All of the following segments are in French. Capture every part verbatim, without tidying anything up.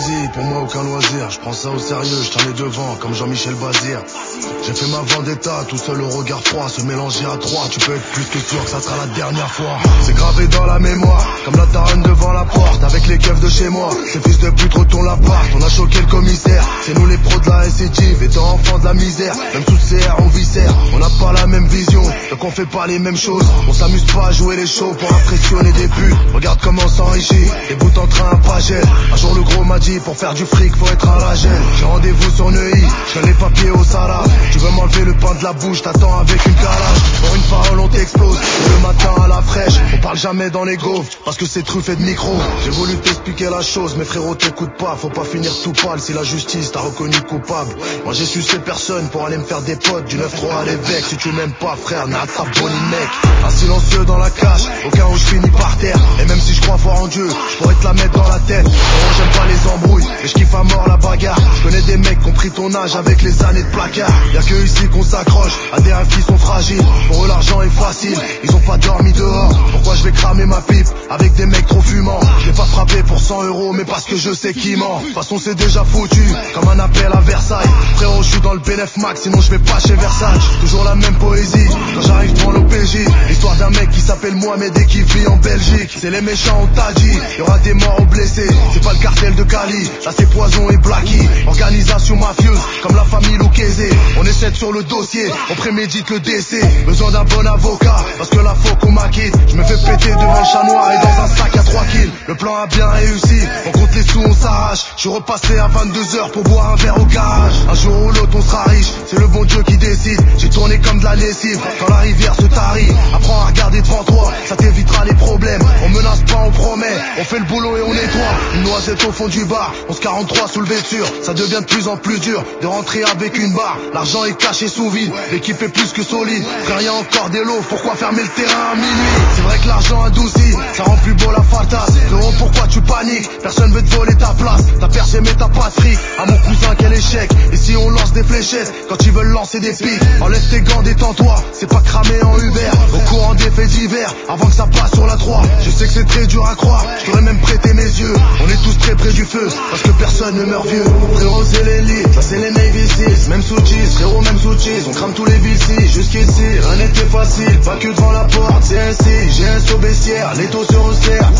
choisi, pour moi aucun loisir. Je prends ça au sérieux, je tiens les devants comme Jean-Michel Bazir. J'ai fait ma vendetta, tout seul au regard froid. Se mélanger à trois, tu peux être plus que sûr que ça sera la dernière fois. C'est gravé dans la mémoire, comme la taronne devant la porte. Avec les keufs de chez moi, ces fils de pute retournent l'appart. On a choqué le commissaire, c'est nous les pros de la S C J. Étant enfants de la misère, même toutes ces airs on viscère. On n'a pas la même vision, donc on fait pas les mêmes choses. On s'amuse pas à jouer les shows pour impressionner des putes. Regarde comment on s'enrichit, les bouts en train à Pagel. Un jour le gros m'a dit, pour faire du fric faut être un ragel. J'ai rendez-vous sur Neuilly, je fais les papiers au Salah. Tu veux m'enlever le pain de la bouche, t'attends avec une calage. Pour une parole on t'explose, et le matin à la fraîche. On parle jamais dans les gaufres, parce que c'est truffé de micro. J'ai voulu t'expliquer la chose, mais frérot t'écoute pas. Faut pas finir tout pâle si la justice t'a reconnu coupable. Moi j'ai sucé personne pour aller me faire des potes. Du neuf trois à l'évêque, si tu m'aimes pas frère, n'a ta bonne mec. Un silencieux dans la cage, au cas où je finis par terre. Et même si je crois fort en Dieu, je pourrais te la mettre dans la tête. Oh, j'aime pas les embrouilles, mais je kiffe à mort la bagarre. Je connais des mecs qui ont pris ton âge avec les années de placard. Y'a que ici qu'on s'accroche à des rêves qui sont fragiles. Pour eux l'argent est facile, ils ont pas dormi dehors. Pourquoi je vais cramer ma pipe avec des mecs trop fumants? Je vais pas frapper pour cent euros, mais parce que je sais qui ment. De toute façon c'est déjà foutu, comme un appel à Versailles. Frérot je suis dans le bénéf max, sinon je vais pas chez Versace. Toujours la même poésie, quand j'arrive devant l'O P J. L'histoire d'un mec qui s'appelle Mohamed et qui vit en Belgique. C'est les méchants on t'a dit, y'aura des morts ou blessés. C'est pas le cartel de Cali, là c'est Poison et Blacky. Organisation mafieuse, comme la famille Lucchese. On est sept sur le dossier, on prémédite le décès. Besoin d'un bon avocat, parce que la faut qu'on m'acquitte. Je me fais péter devant le chat noir et dans un sac à trois kills. Le plan a bien réussi, on compte les sous, on s'arrache. Je suis repassé à vingt-deux heures pour boire un verre au garage. Un jour ou l'autre on sera riche, c'est le bon Dieu qui décide. J'ai tourné comme de la lessive, quand la rivière se tarit. Apprends à regarder devant toi, ça t'évitera les problèmes. On menace pas, on promet, on fait le boulot et on nettoie. Une noisette au fond du bar, onze quarante-trois sous le vêture. Ça devient de plus en plus dur de rentrer avec une barre. L'argent est caché sous vide, l'équipe est plus que solide. Frère y'a encore des lots, pourquoi fermer le terrain à minuit? C'est vrai que l'argent adoucit, ça rend plus beau la fatas. Frérot pourquoi tu paniques? Personne veut te voler ta place. T'as percé mais t'as pas de fric. À mon cousin quel échec. Et si on lance des fléchettes quand ils veulent lancer des pics? Enlève tes gants, détends-toi, c'est pas cramé en Uber. Au courant des faits divers, avant que ça passe sur la trois. Je sais que c'est très dur à croire, je t'aurais même prêté mes yeux. On est tous très près du feu, parce que personne ne meurt vieux. Frérot c'est l'élite, ça c'est les Navy Seals. Même sous cheese, frérot même sous cheese. On crame tous les villes jusqu'ici, rien n'était facile. Pas que devant la porte, c'est ainsi. J'ai un saut baissière, les taux se resserrent.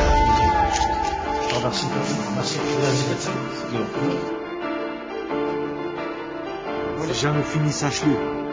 Merci. Merci. J'ai jamais fini, sache-le.